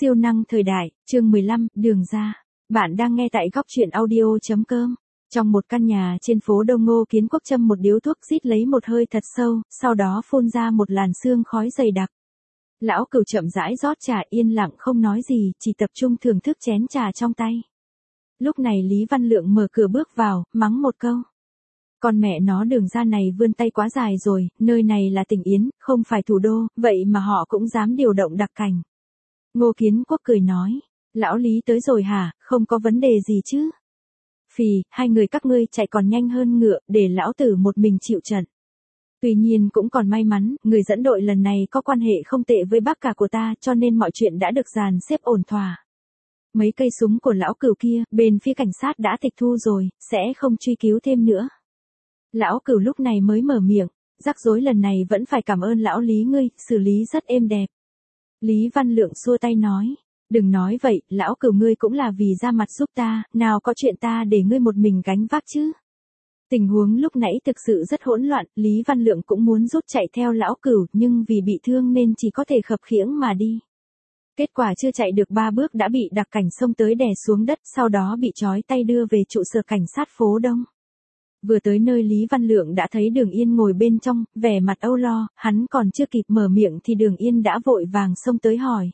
Siêu năng thời đại, chương 15, đường ra. Bạn đang nghe tại góc truyện audio.com. Trong một căn nhà trên phố Đông Ngô Kiến Quốc châm một điếu thuốc rít lấy một hơi thật sâu, sau đó phun ra một làn sương khói dày đặc. Lão Cửu chậm rãi rót trà yên lặng không nói gì, chỉ tập trung thưởng thức chén trà trong tay. Lúc này Lý Văn Lượng mở cửa bước vào, mắng một câu. Con mẹ nó đường ra này vươn tay quá dài rồi, nơi này là tỉnh Yến, không phải thủ đô, vậy mà họ cũng dám điều động đặc cảnh. Ngô Kiến Quốc cười nói, lão Lý tới rồi hả, không có vấn đề gì chứ. Phì, hai người các ngươi chạy còn nhanh hơn ngựa, để lão tử một mình chịu trận. Tuy nhiên cũng còn may mắn, người dẫn đội lần này có quan hệ không tệ với bác cả của ta, cho nên mọi chuyện đã được dàn xếp ổn thỏa. Mấy cây súng của lão Cửu kia, bên phía cảnh sát đã tịch thu rồi, sẽ không truy cứu thêm nữa. Lão Cửu lúc này mới mở miệng, rắc rối lần này vẫn phải cảm ơn lão Lý ngươi, xử lý rất êm đẹp. Lý Văn Lượng xua tay nói, đừng nói vậy, lão Cửu ngươi cũng là vì ra mặt giúp ta, nào có chuyện ta để ngươi một mình gánh vác chứ. Tình huống lúc nãy thực sự rất hỗn loạn, Lý Văn Lượng cũng muốn rút chạy theo lão Cửu nhưng vì bị thương nên chỉ có thể khập khiễng mà đi. Kết quả chưa chạy được 3 bước đã bị đặc cảnh xông tới đè xuống đất, sau đó bị trói tay đưa về trụ sở cảnh sát phố Đông. Vừa tới nơi Lý Văn Lượng đã thấy Đường Yên ngồi bên trong, vẻ mặt âu lo, hắn còn chưa kịp mở miệng thì Đường Yên đã vội vàng xông tới hỏi.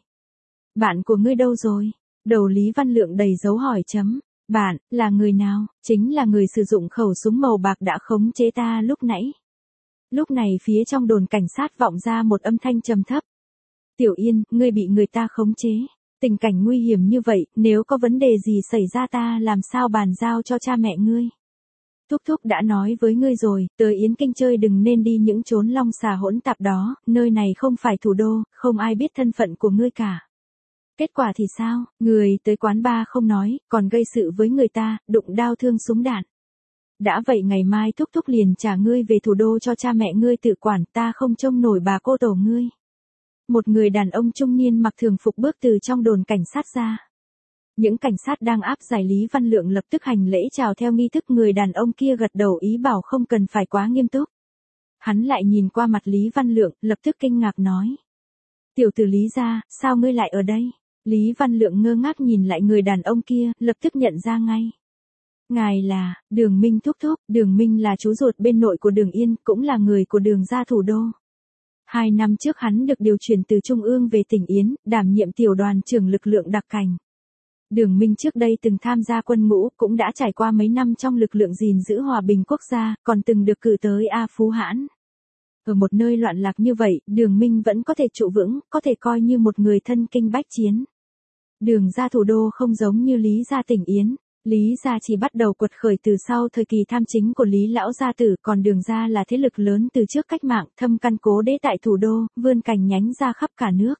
Bạn của ngươi đâu rồi? Đầu Lý Văn Lượng đầy dấu hỏi chấm. Bạn, là người nào? Chính là người sử dụng khẩu súng màu bạc đã khống chế ta lúc nãy. Lúc này phía trong đồn cảnh sát vọng ra một âm thanh trầm thấp. Tiểu Yên, ngươi bị người ta khống chế. Tình cảnh nguy hiểm như vậy, nếu có vấn đề gì xảy ra ta làm sao bàn giao cho cha mẹ ngươi? Thúc thúc đã nói với ngươi rồi, tới Yến Kinh chơi đừng nên đi những chốn long xà hỗn tạp đó, nơi này không phải thủ đô, không ai biết thân phận của ngươi cả. Kết quả thì sao, người tới quán bar không nói, còn gây sự với người ta, đụng đao thương súng đạn. Đã vậy ngày mai thúc thúc liền trả ngươi về thủ đô cho cha mẹ ngươi tự quản, ta không trông nổi bà cô tổ ngươi. Một người đàn ông trung niên mặc thường phục bước từ trong đồn cảnh sát ra. Những cảnh sát đang áp giải Lý Văn Lượng lập tức hành lễ chào theo nghi thức, người đàn ông kia gật đầu ý bảo không cần phải quá nghiêm túc. Hắn lại nhìn qua mặt Lý Văn Lượng, lập tức kinh ngạc nói. Tiểu tử Lý gia, sao ngươi lại ở đây? Lý Văn Lượng ngơ ngác nhìn lại người đàn ông kia, lập tức nhận ra ngay. Ngài là, Đường Minh thúc thúc, Đường Minh là chú ruột bên nội của Đường Yên, cũng là người của Đường gia thủ đô. 2 năm trước hắn được điều chuyển từ Trung ương về tỉnh Yến, đảm nhiệm tiểu đoàn trưởng lực lượng đặc cảnh. Đường Minh trước đây từng tham gia quân ngũ, cũng đã trải qua mấy năm trong lực lượng gìn giữ hòa bình quốc gia, còn từng được cử tới A Phú Hãn. Ở một nơi loạn lạc như vậy, Đường Minh vẫn có thể trụ vững, có thể coi như một người thân kinh bách chiến. Đường gia thủ đô không giống như Lý gia tỉnh Yến. Lý gia chỉ bắt đầu quật khởi từ sau thời kỳ tham chính của Lý lão gia tử, còn Đường gia là thế lực lớn từ trước cách mạng, thâm căn cố đế tại thủ đô, vươn cành nhánh ra khắp cả nước.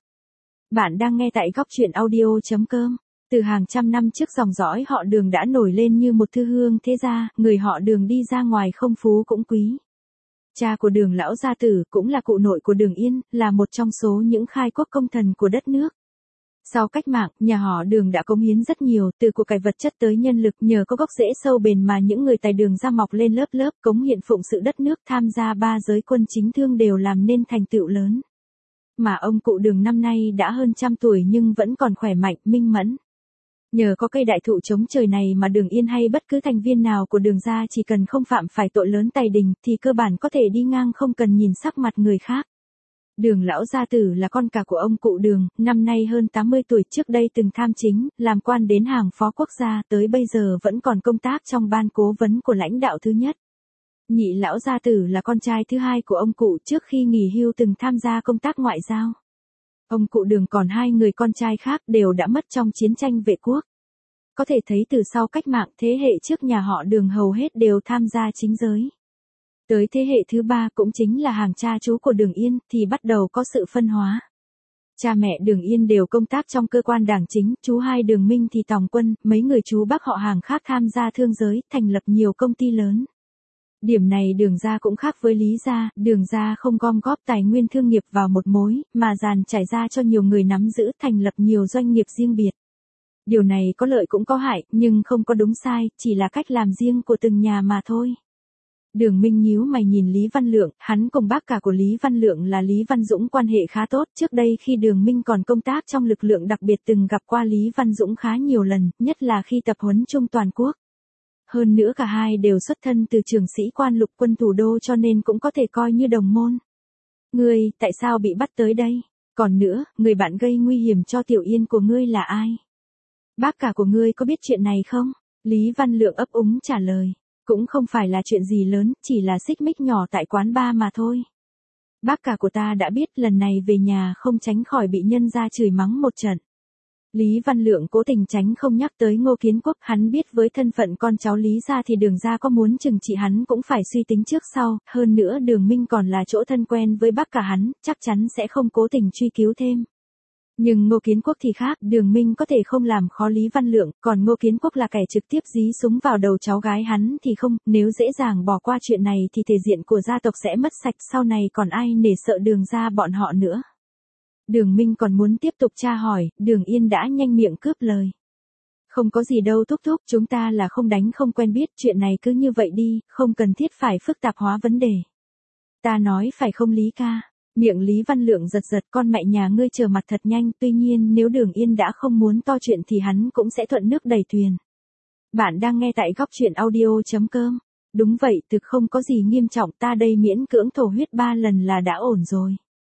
Bạn đang nghe tại góc truyện audio.com. Từ hàng trăm năm trước dòng dõi họ Đường đã nổi lên như một thư hương thế gia, người họ Đường đi ra ngoài không phú cũng quý. Cha của Đường lão gia tử cũng là cụ nội của Đường Yên, là một trong số những khai quốc công thần của đất nước. Sau cách mạng, nhà họ Đường đã cống hiến rất nhiều, từ của cải vật chất tới nhân lực, nhờ có gốc rễ sâu bền mà những người tài Đường ra mọc lên lớp lớp, cống hiến phụng sự đất nước, tham gia 3 giới quân chính thương đều làm nên thành tựu lớn. Mà ông cụ Đường năm nay đã hơn 100 tuổi nhưng vẫn còn khỏe mạnh, minh mẫn. Nhờ có cây đại thụ chống trời này mà Đường Yên hay bất cứ thành viên nào của Đường gia chỉ cần không phạm phải tội lớn tày đình thì cơ bản có thể đi ngang không cần nhìn sắc mặt người khác. Đường lão gia tử là con cả của ông cụ Đường, năm nay hơn 80 tuổi, trước đây từng tham chính, làm quan đến hàng phó quốc gia, tới bây giờ vẫn còn công tác trong ban cố vấn của lãnh đạo thứ nhất. Nhị lão gia tử là con trai thứ hai của ông cụ, trước khi nghỉ hưu từng tham gia công tác ngoại giao. Ông cụ Đường còn 2 người con trai khác đều đã mất trong chiến tranh vệ quốc. Có thể thấy từ sau cách mạng, thế hệ trước nhà họ Đường hầu hết đều tham gia chính giới. Tới thế hệ thứ 3 cũng chính là hàng cha chú của Đường Yên thì bắt đầu có sự phân hóa. Cha mẹ Đường Yên đều công tác trong cơ quan đảng chính, chú hai Đường Minh thì tòng quân, mấy người chú bác họ hàng khác tham gia thương giới, thành lập nhiều công ty lớn. Điểm này Đường gia cũng khác với Lý gia, Đường gia không gom góp tài nguyên thương nghiệp vào một mối, mà dàn trải ra cho nhiều người nắm giữ, thành lập nhiều doanh nghiệp riêng biệt. Điều này có lợi cũng có hại, nhưng không có đúng sai, chỉ là cách làm riêng của từng nhà mà thôi. Đường Minh nhíu mày nhìn Lý Văn Lượng, hắn cùng bác cả của Lý Văn Lượng là Lý Văn Dũng quan hệ khá tốt, trước đây khi Đường Minh còn công tác trong lực lượng đặc biệt từng gặp qua Lý Văn Dũng khá nhiều lần, nhất là khi tập huấn chung toàn quốc. Hơn nữa cả hai đều xuất thân từ trường sĩ quan lục quân thủ đô cho nên cũng có thể coi như đồng môn. Ngươi, tại sao bị bắt tới đây? Còn nữa, người bạn gây nguy hiểm cho Tiểu Yên của ngươi là ai? Bác cả của ngươi có biết chuyện này không? Lý Văn Lượng ấp úng trả lời. Cũng không phải là chuyện gì lớn, chỉ là xích mích nhỏ tại quán bar mà thôi. Bác cả của ta đã biết lần này về nhà không tránh khỏi bị nhân gia chửi mắng một trận. Lý Văn Lượng cố tình tránh không nhắc tới Ngô Kiến Quốc, hắn biết với thân phận con cháu Lý gia thì Đường gia có muốn trừng trị hắn cũng phải suy tính trước sau, hơn nữa Đường Minh còn là chỗ thân quen với bác cả hắn, chắc chắn sẽ không cố tình truy cứu thêm. Nhưng Ngô Kiến Quốc thì khác, Đường Minh có thể không làm khó Lý Văn Lượng, còn Ngô Kiến Quốc là kẻ trực tiếp dí súng vào đầu cháu gái hắn thì không, nếu dễ dàng bỏ qua chuyện này thì thể diện của gia tộc sẽ mất sạch, sau này còn ai nể sợ Đường gia bọn họ nữa. Đường Minh còn muốn tiếp tục tra hỏi, Đường Yên đã nhanh miệng cướp lời. Không có gì đâu thúc thúc, chúng ta là không đánh không quen biết, chuyện này cứ như vậy đi, không cần thiết phải phức tạp hóa vấn đề. Ta nói phải không Lý ca? Miệng Lý Văn Lượng giật giật, con mẹ nhà ngươi chờ mặt thật nhanh, tuy nhiên nếu Đường Yên đã không muốn to chuyện thì hắn cũng sẽ thuận nước đẩy thuyền. Bạn đang nghe tại góc truyện audio.com. Đúng vậy, thực không có gì nghiêm trọng, ta đây miễn cưỡng thổ huyết 3 lần là đã ổn rồi.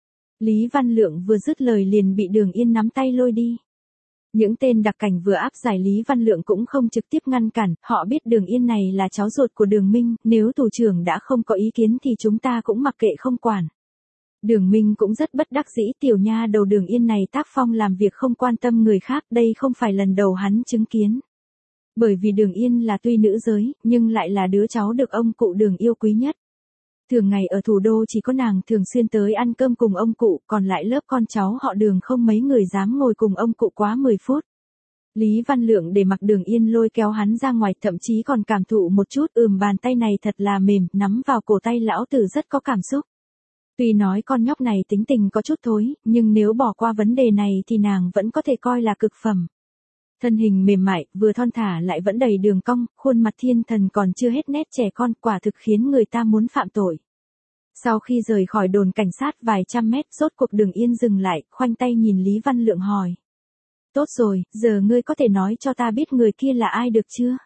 Lý Văn Lượng vừa dứt lời liền bị Đường Yên nắm tay lôi đi. Những tên đặc cảnh vừa áp giải Lý Văn Lượng cũng không trực tiếp ngăn cản, họ biết Đường Yên này là cháu ruột của Đường Minh, nếu thủ trưởng đã không có ý kiến thì chúng ta cũng mặc kệ không quản. Đường Minh cũng rất bất đắc dĩ, tiểu nha đầu Đường Yên này tác phong làm việc không quan tâm người khác, đây không phải lần đầu hắn chứng kiến. Bởi vì Đường Yên là tuy nữ giới, nhưng lại là đứa cháu được ông cụ Đường yêu quý nhất. Thường ngày ở thủ đô chỉ có nàng thường xuyên tới ăn cơm cùng ông cụ, còn lại lớp con cháu họ Đường không mấy người dám ngồi cùng ông cụ quá 10 phút. Lý Văn Lượng để mặc Đường Yên lôi kéo hắn ra ngoài, thậm chí còn cảm thụ một chút, bàn tay này thật là mềm, nắm vào cổ tay lão tử rất có cảm xúc. Tuy nói con nhóc này tính tình có chút thối, nhưng nếu bỏ qua vấn đề này thì nàng vẫn có thể coi là cực phẩm. Thân hình mềm mại, vừa thon thả lại vẫn đầy đường cong, khuôn mặt thiên thần còn chưa hết nét trẻ con, quả thực khiến người ta muốn phạm tội. Sau khi rời khỏi đồn cảnh sát vài trăm mét, rốt cuộc Đường Yên dừng lại, khoanh tay nhìn Lý Văn Lượng hỏi. Tốt rồi, giờ ngươi có thể nói cho ta biết người kia là ai được chưa?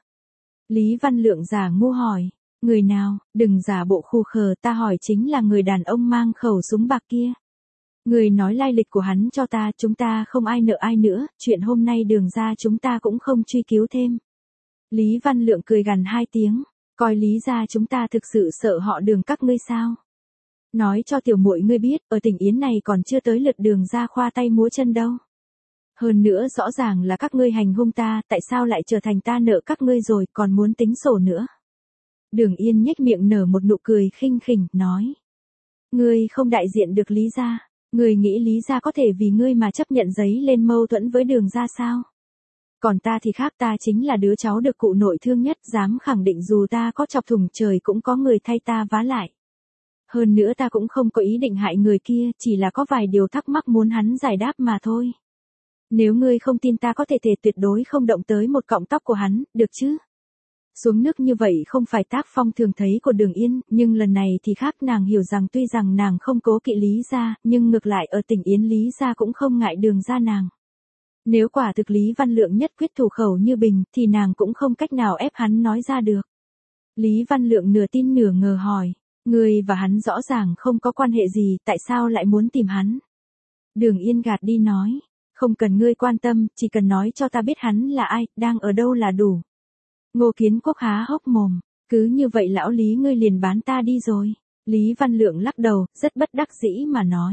Lý Văn Lượng giả ngu hỏi. Người nào, đừng giả bộ khù khờ, ta hỏi chính là người đàn ông mang khẩu súng bạc kia. Người nói lai lịch của hắn cho ta, chúng ta không ai nợ ai nữa, chuyện hôm nay Đường gia chúng ta cũng không truy cứu thêm. Lý Văn Lượng cười gằn 2 tiếng, coi Lý gia chúng ta thực sự sợ họ Đường các ngươi sao? Nói cho tiểu muội ngươi biết, ở tỉnh Yến này còn chưa tới lượt Đường gia khoa tay múa chân đâu. Hơn nữa rõ ràng là các ngươi hành hung ta, tại sao lại trở thành ta nợ các ngươi rồi, còn muốn tính sổ nữa? Đường Yên nhếch miệng nở một nụ cười khinh khỉnh, nói. Ngươi không đại diện được Lý gia, ngươi nghĩ Lý gia có thể vì ngươi mà chấp nhận giấy lên mâu thuẫn với Đường gia sao? Còn ta thì khác, ta chính là đứa cháu được cụ nội thương nhất, dám khẳng định dù ta có chọc thủng trời cũng có người thay ta vá lại. Hơn nữa ta cũng không có ý định hại người kia, chỉ là có vài điều thắc mắc muốn hắn giải đáp mà thôi. Nếu ngươi không tin ta có thể thề tuyệt đối không động tới một cọng tóc của hắn, được chứ? Xuống nước như vậy không phải tác phong thường thấy của Đường Yên, nhưng lần này thì khác, nàng hiểu rằng tuy rằng nàng không cố kỵ Lý gia, nhưng ngược lại ở tỉnh Yến Lý gia cũng không ngại Đường gia nàng. Nếu quả thực Lý Văn Lượng nhất quyết thủ khẩu như bình, thì nàng cũng không cách nào ép hắn nói ra được. Lý Văn Lượng nửa tin nửa ngờ hỏi, ngươi và hắn rõ ràng không có quan hệ gì, tại sao lại muốn tìm hắn? Đường Yên gạt đi nói, không cần ngươi quan tâm, chỉ cần nói cho ta biết hắn là ai, đang ở đâu là đủ. Ngô Kiến Quốc há hốc mồm, cứ như vậy lão Lý ngươi liền bán ta đi rồi. Lý Văn Lượng lắc đầu, rất bất đắc dĩ mà nói.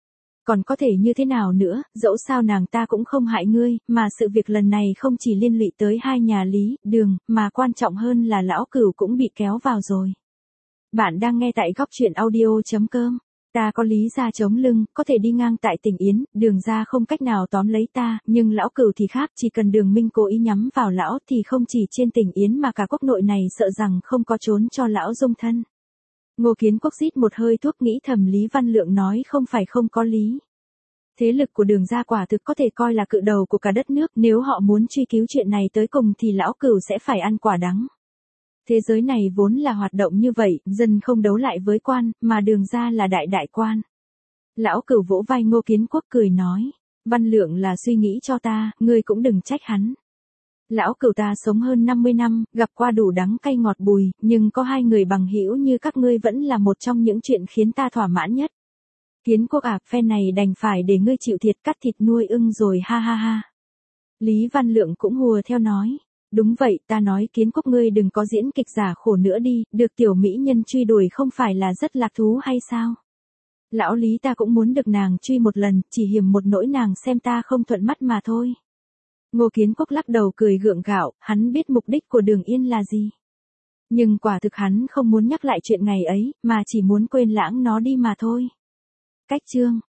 Còn có thể như thế nào nữa, dẫu sao nàng ta cũng không hại ngươi, mà sự việc lần này không chỉ liên lụy tới hai nhà Lý, Đường, mà quan trọng hơn là lão Cửu cũng bị kéo vào rồi. Bạn đang nghe tại góc truyện audio.com. Ta có Lý gia chống lưng, có thể đi ngang tại tỉnh Yến, Đường gia không cách nào tóm lấy ta, nhưng lão Cửu thì khác, chỉ cần Đường Minh cố ý nhắm vào lão thì không chỉ trên tỉnh Yến mà cả quốc nội này sợ rằng không có trốn cho lão dung thân. Ngô Kiến Quốc rít một hơi thuốc nghĩ thầm, Lý Văn Lượng nói không phải không có lý. Thế lực của Đường gia quả thực có thể coi là cự đầu của cả đất nước, nếu họ muốn truy cứu chuyện này tới cùng thì lão Cửu sẽ phải ăn quả đắng. Thế giới này vốn là hoạt động như vậy, dân không đấu lại với quan, mà Đường gia là đại đại quan. Lão Cửu vỗ vai Ngô Kiến Quốc cười nói, Văn Lượng là suy nghĩ cho ta, ngươi cũng đừng trách hắn. Lão Cửu ta sống hơn 50 năm, gặp qua đủ đắng cay ngọt bùi, nhưng có hai người bằng hữu như các ngươi vẫn là một trong những chuyện khiến ta thỏa mãn nhất. Kiến Quốc à, phe này đành phải để ngươi chịu thiệt cắt thịt nuôi ưng rồi ha ha ha. Lý Văn Lượng cũng hùa theo nói, đúng vậy, ta nói Kiến Quốc ngươi đừng có diễn kịch giả khổ nữa đi, được tiểu mỹ nhân truy đuổi không phải là rất lạc thú hay sao? Lão Lý ta cũng muốn được nàng truy một lần, chỉ hiểm một nỗi nàng xem ta không thuận mắt mà thôi. Ngô Kiến Quốc lắc đầu cười gượng gạo, hắn biết mục đích của Đường Yên là gì. Nhưng quả thực hắn không muốn nhắc lại chuyện ngày ấy, mà chỉ muốn quên lãng nó đi mà thôi. Cách chương